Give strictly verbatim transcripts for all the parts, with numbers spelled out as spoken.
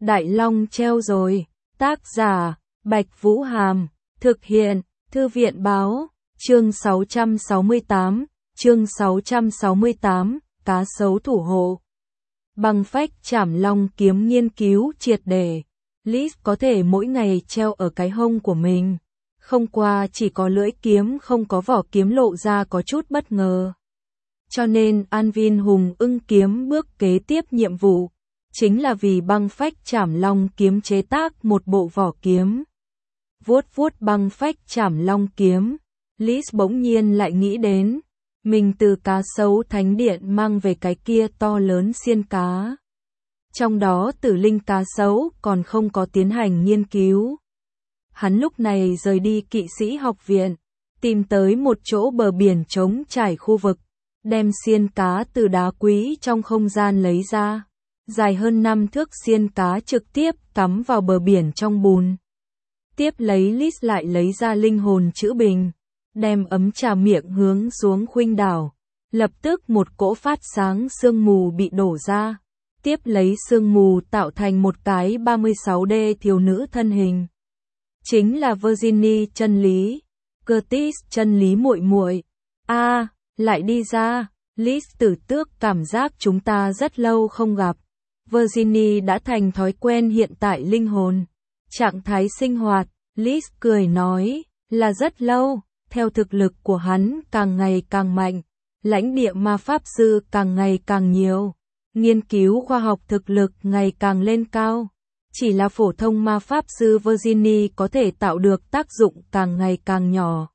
Đại Long treo rồi. Tác giả, Bạch Vũ Hàm. Thực hiện, Thư viện Báo. Chương sáu trăm sáu mươi tám. Chương sáu trăm sáu mươi tám. Cá sấu thủ hộ. Băng phách chảm long kiếm nghiên cứu triệt để. Liz có thể mỗi ngày treo ở cái hông của mình. Không qua chỉ có lưỡi kiếm không có vỏ kiếm lộ ra có chút bất ngờ. Cho nên Anvin Hùng ưng kiếm bước kế tiếp nhiệm vụ. Chính là vì băng phách chảm long kiếm chế tác một bộ vỏ kiếm. Vuốt vuốt băng phách chảm long kiếm. Liz bỗng nhiên lại nghĩ đến. Mình từ cá sấu thánh điện mang về cái kia to lớn xiên cá. Trong đó tử linh cá sấu còn không có tiến hành nghiên cứu. Hắn lúc này rời đi kỵ sĩ học viện, tìm tới một chỗ bờ biển trống trải khu vực, đem xiên cá từ đá quý trong không gian lấy ra. Dài hơn năm thước xiên cá trực tiếp cắm vào bờ biển trong bùn. Tiếp lấy Liz lại lấy ra linh hồn chữ bình, đem ấm trà miệng hướng xuống khuynh đảo. Lập tức một cỗ phát sáng sương mù bị đổ ra. Tiếp lấy sương mù tạo thành một cái ba mươi sáu D thiếu nữ thân hình. Chính là Virginie chân lý, Curtis chân lý muội muội. A, à, lại đi ra. Liz tử tước cảm giác chúng ta rất lâu không gặp. Virginie đã thành thói quen hiện tại linh hồn. Trạng thái sinh hoạt, Liz cười nói, là rất lâu. Theo thực lực của hắn càng ngày càng mạnh, lãnh địa ma pháp sư càng ngày càng nhiều, nghiên cứu khoa học thực lực ngày càng lên cao. Chỉ là phổ thông ma pháp sư Virginie có thể tạo được tác dụng càng ngày càng nhỏ.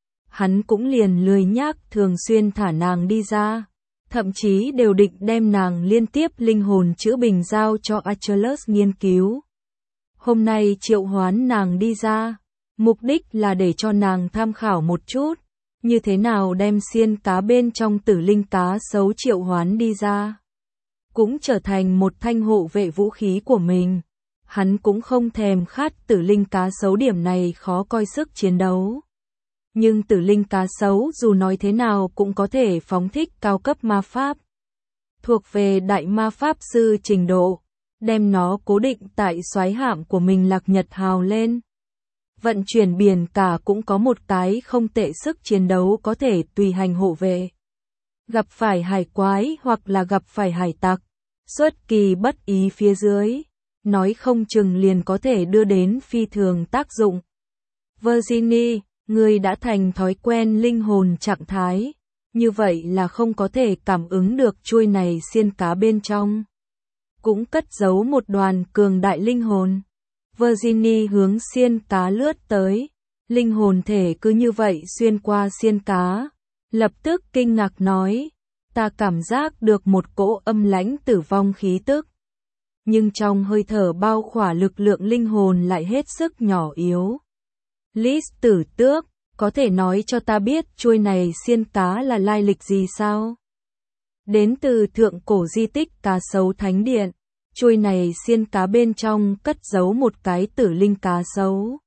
Hắn cũng liền lười nhác thường xuyên thả nàng đi ra, thậm chí đều định đem nàng liên tiếp linh hồn chữa bình giao cho Achilles nghiên cứu. Hôm nay triệu hoán nàng đi ra, mục đích là để cho nàng tham khảo một chút, như thế nào đem xiên cá bên trong tử linh cá sấu triệu hoán đi ra. Cũng trở thành một thanh hộ vệ vũ khí của mình. Hắn cũng không thèm khát tử linh cá sấu, điểm này khó coi sức chiến đấu. Nhưng tử linh cá sấu dù nói thế nào cũng có thể phóng thích cao cấp ma pháp. Thuộc về đại ma pháp sư trình độ, đem nó cố định tại soái hạm của mình Lạc Nhật Hào lên. Vận chuyển biển cả cũng có một cái không tệ sức chiến đấu có thể tùy hành hộ vệ. Gặp phải hải quái hoặc là gặp phải hải tặc, xuất kỳ bất ý phía dưới, nói không chừng liền có thể đưa đến phi thường tác dụng. Virginie, người đã thành thói quen linh hồn trạng thái, như vậy là không có thể cảm ứng được chuôi này xiên cá bên trong. Cũng cất giấu một đoàn cường đại linh hồn. Virginie hướng xiên cá lướt tới, linh hồn thể cứ như vậy xuyên qua xiên cá, lập tức kinh ngạc nói, ta cảm giác được một cỗ âm lãnh tử vong khí tức. Nhưng trong hơi thở bao khỏa lực lượng linh hồn lại hết sức nhỏ yếu. Liz tử tước, có thể nói cho ta biết chuôi này xiên cá là lai lịch gì sao? Đến từ thượng cổ di tích cá sấu thánh điện, chuôi này xiên cá bên trong cất giấu một cái tử linh cá sấu.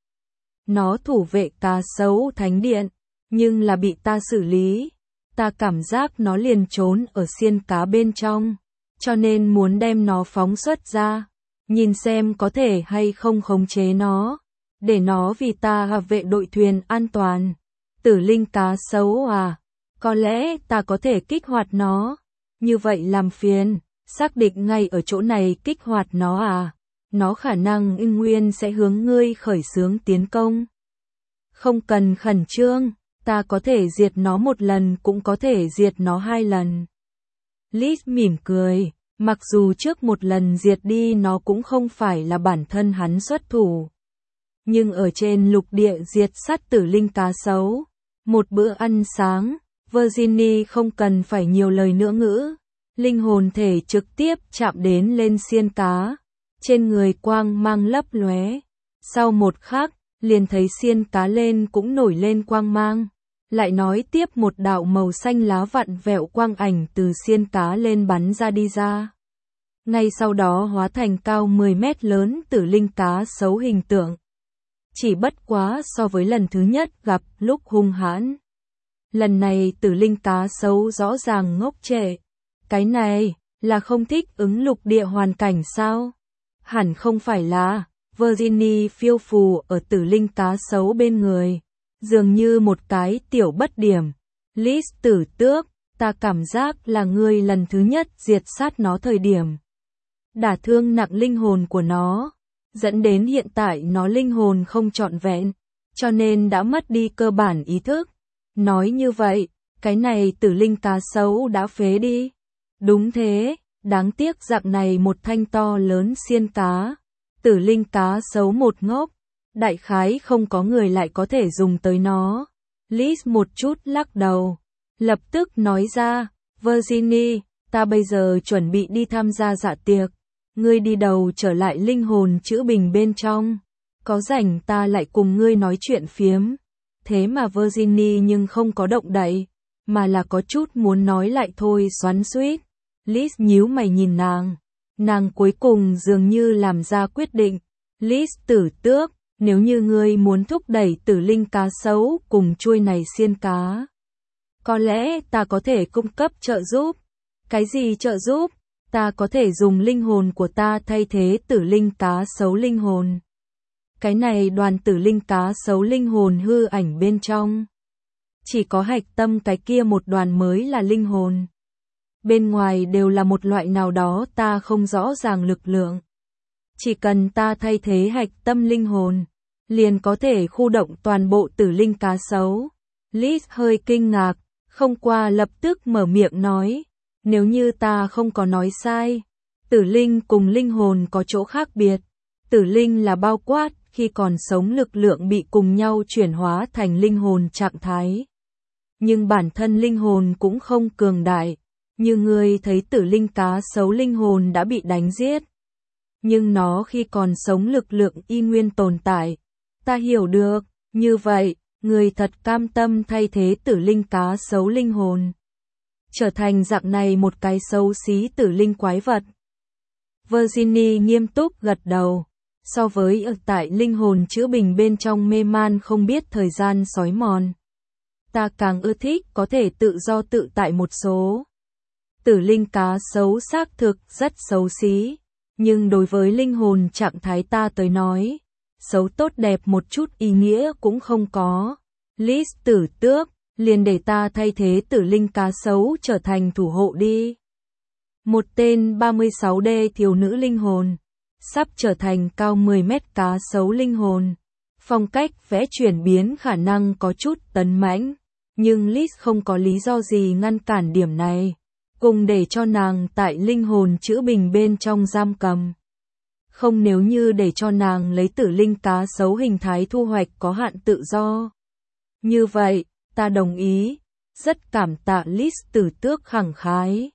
Nó thủ vệ cá sấu thánh điện, nhưng là bị ta xử lý. Ta cảm giác nó liền trốn ở xiên cá bên trong, cho nên muốn đem nó phóng xuất ra, nhìn xem có thể hay không khống chế nó, để nó vì ta hợp vệ đội thuyền an toàn. Tử linh cá sấu à, có lẽ ta có thể kích hoạt nó, như vậy làm phiền, xác định ngay ở chỗ này kích hoạt nó à, nó khả năng in nguyên sẽ hướng ngươi khởi xướng tiến công. Không cần khẩn trương, ta có thể diệt nó một lần cũng có thể diệt nó hai lần. Liz mỉm cười, mặc dù trước một lần diệt đi nó cũng không phải là bản thân hắn xuất thủ. Nhưng ở trên lục địa diệt sát tử linh cá sấu, một bữa ăn sáng, Virginie không cần phải nhiều lời nữa ngữ. Linh hồn thể trực tiếp chạm đến lên xiên cá, trên người quang mang lấp lóe. Sau một khắc, liền thấy xiên cá lên cũng nổi lên quang mang. Lại nói tiếp một đạo màu xanh lá vặn vẹo quang ảnh từ xiên cá lên bắn ra đi ra. Ngay sau đó hóa thành cao mười mét lớn tử linh cá sấu hình tượng. Chỉ bất quá so với lần thứ nhất gặp lúc hung hãn. Lần này tử linh cá sấu rõ ràng ngốc trệ. Cái này, là không thích ứng lục địa hoàn cảnh sao? hẳn không phải là Virginie phiêu phù ở tử linh cá sấu bên người, dường như một cái tiểu bất điểm. Liz Tử Tước, ta cảm giác là ngươi lần thứ nhất diệt sát nó thời điểm đả thương nặng linh hồn của nó, dẫn đến hiện tại nó linh hồn không trọn vẹn, cho nên đã mất đi cơ bản ý thức. Nói như vậy, cái này tử linh cá sấu đã phế đi. Đúng thế, đáng tiếc dạng này một thanh to lớn xiên cá. Tử linh cá sấu một ngốc, đại khái không có người lại có thể dùng tới nó. Liz một chút lắc đầu, lập tức nói ra, Virginie, ta bây giờ chuẩn bị đi tham gia dạ tiệc. Ngươi đi đầu trở lại linh hồn chữ bình bên trong. Có rảnh ta lại cùng ngươi nói chuyện phiếm. Thế mà Virginie nhưng không có động đậy, mà là có chút muốn nói lại thôi xoắn xuýt. Liz nhíu mày nhìn nàng. Nàng cuối cùng dường như làm ra quyết định. Liz Tử Tước, nếu như ngươi muốn thúc đẩy tử linh cá sấu cùng chuôi này xiên cá, có lẽ ta có thể cung cấp trợ giúp. Cái gì trợ giúp? Ta có thể dùng linh hồn của ta thay thế tử linh cá sấu linh hồn. Cái này đoàn tử linh cá sấu linh hồn hư ảnh bên trong, chỉ có hạch tâm cái kia một đoàn mới là linh hồn. Bên ngoài đều là một loại nào đó ta không rõ ràng lực lượng. Chỉ cần ta thay thế hạch tâm linh hồn, liền có thể khu động toàn bộ tử linh cá sấu. Liz hơi kinh ngạc, không qua lập tức mở miệng nói. Nếu như ta không có nói sai, tử linh cùng linh hồn có chỗ khác biệt. Tử linh là bao quát khi còn sống lực lượng bị cùng nhau chuyển hóa thành linh hồn trạng thái. Nhưng bản thân linh hồn cũng không cường đại, như ngươi thấy tử linh cá sấu linh hồn đã bị đánh giết. Nhưng nó khi còn sống lực lượng y nguyên tồn tại. Ta hiểu được, như vậy, ngươi thật cam tâm thay thế tử linh cá sấu linh hồn, trở thành dạng này một cái xấu xí tử linh quái vật. Virginie nghiêm túc gật đầu. So với ở tại linh hồn chữa bình bên trong mê man không biết thời gian sói mòn, ta càng ưa thích có thể tự do tự tại một số. Tử linh cá xấu xác thực rất xấu xí, nhưng đối với linh hồn trạng thái ta tới nói, xấu tốt đẹp một chút ý nghĩa cũng không có. Liz Tử Tước, liền để ta thay thế tử linh cá sấu trở thành thủ hộ đi. Một tên ba mươi sáu D thiếu nữ linh hồn, sắp trở thành cao mười mét cá sấu linh hồn. Phong cách vẽ chuyển biến khả năng có chút tấn mãnh, nhưng Liz không có lý do gì ngăn cản điểm này, cùng để cho nàng tại linh hồn chữ bình bên trong giam cầm. Không, nếu như để cho nàng lấy tử linh cá sấu hình thái thu hoạch có hạn tự do. Như vậy, ta đồng ý, rất cảm tạ. Liz Tử Tước khẳng khái.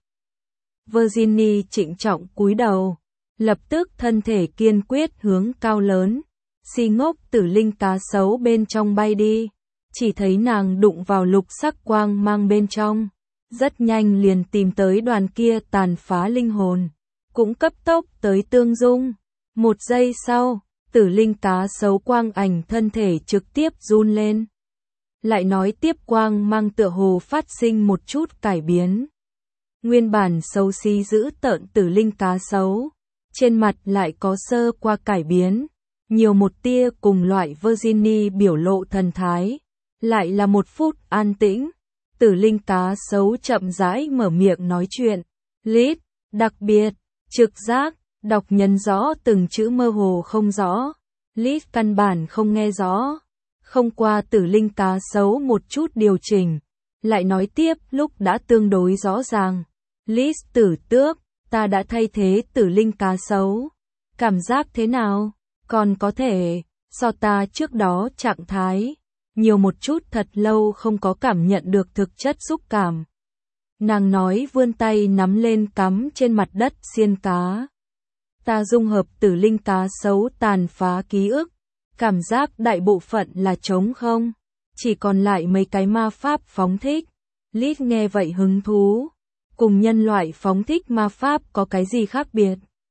Virginie trịnh trọng cúi đầu, lập tức thân thể kiên quyết hướng cao lớn, si ngốc tử linh cá sấu bên trong bay đi. Chỉ thấy nàng đụng vào lục sắc quang mang bên trong, rất nhanh liền tìm tới đoàn kia tàn phá linh hồn, cũng cấp tốc tới tương dung. Một giây sau, tử linh cá sấu quang ảnh thân thể trực tiếp run lên. Lại nói tiếp quang mang tựa hồ phát sinh một chút cải biến. Nguyên bản xấu xí dữ tợn tử linh cá sấu, trên mặt lại có sơ qua cải biến, nhiều một tia cùng loại Virginie biểu lộ thần thái. Lại là một phút an tĩnh, tử linh cá sấu chậm rãi mở miệng nói chuyện. Liz, đặc biệt, trực giác, đọc nhấn rõ từng chữ mơ hồ không rõ. Liz căn bản không nghe rõ. Không qua tử linh cá sấu một chút điều chỉnh, lại nói tiếp lúc đã tương đối rõ ràng. Liz Tử Tước, ta đã thay thế tử linh cá sấu. Cảm giác thế nào? Còn có thể, so ta trước đó trạng thái, nhiều một chút, thật lâu không có cảm nhận được thực chất xúc cảm. Nàng nói vươn tay nắm lên cắm trên mặt đất xiên cá. Ta dung hợp tử linh cá sấu tàn phá ký ức. Cảm giác đại bộ phận là trống không, chỉ còn lại mấy cái ma pháp phóng thích. Liz nghe vậy hứng thú, cùng nhân loại phóng thích ma pháp có cái gì khác biệt?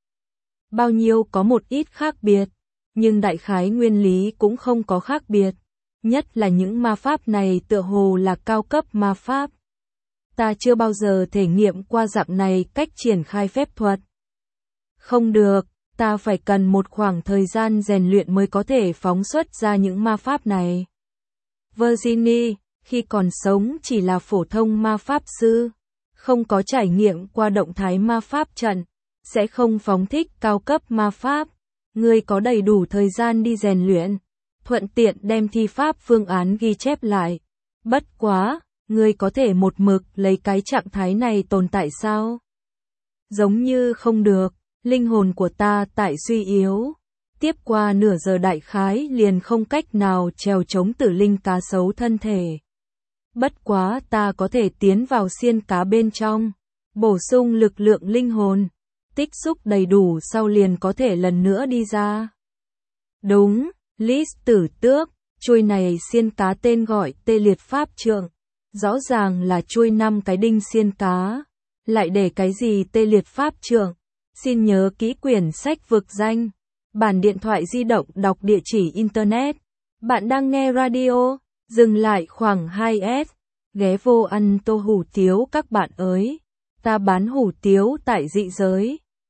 Bao nhiêu có một ít khác biệt, nhưng đại khái nguyên lý cũng không có khác biệt, nhất là những ma pháp này tựa hồ là cao cấp ma pháp. Ta chưa bao giờ thể nghiệm qua dạng này cách triển khai phép thuật. Không được, ta phải cần một khoảng thời gian rèn luyện mới có thể phóng xuất ra những ma pháp này. Virginie, khi còn sống chỉ là phổ thông ma pháp sư, không có trải nghiệm qua động thái ma pháp trận, sẽ không phóng thích cao cấp ma pháp. Ngươi có đầy đủ thời gian đi rèn luyện, thuận tiện đem thi pháp phương án ghi chép lại. Bất quá, ngươi có thể một mực lấy cái trạng thái này tồn tại sao? Giống như không được, linh hồn của ta tại suy yếu. Tiếp qua nửa giờ đại khái liền không cách nào trèo chống tử linh cá sấu thân thể. Bất quá ta có thể tiến vào xiên cá bên trong, bổ sung lực lượng linh hồn, tích xúc đầy đủ sau liền có thể lần nữa đi ra. Đúng, List tử tước, chuôi này xiên cá tên gọi tê liệt pháp trượng, rõ ràng là chuôi năm cái đinh xiên cá, lại để cái gì tê liệt pháp trượng, xin nhớ kỹ quyển sách vực danh, bản điện thoại di động đọc địa chỉ internet, bạn đang nghe radio, dừng lại khoảng hai S, ghé vô ăn tô hủ tiếu các bạn ơi, ta bán hủ tiếu tại dị giới.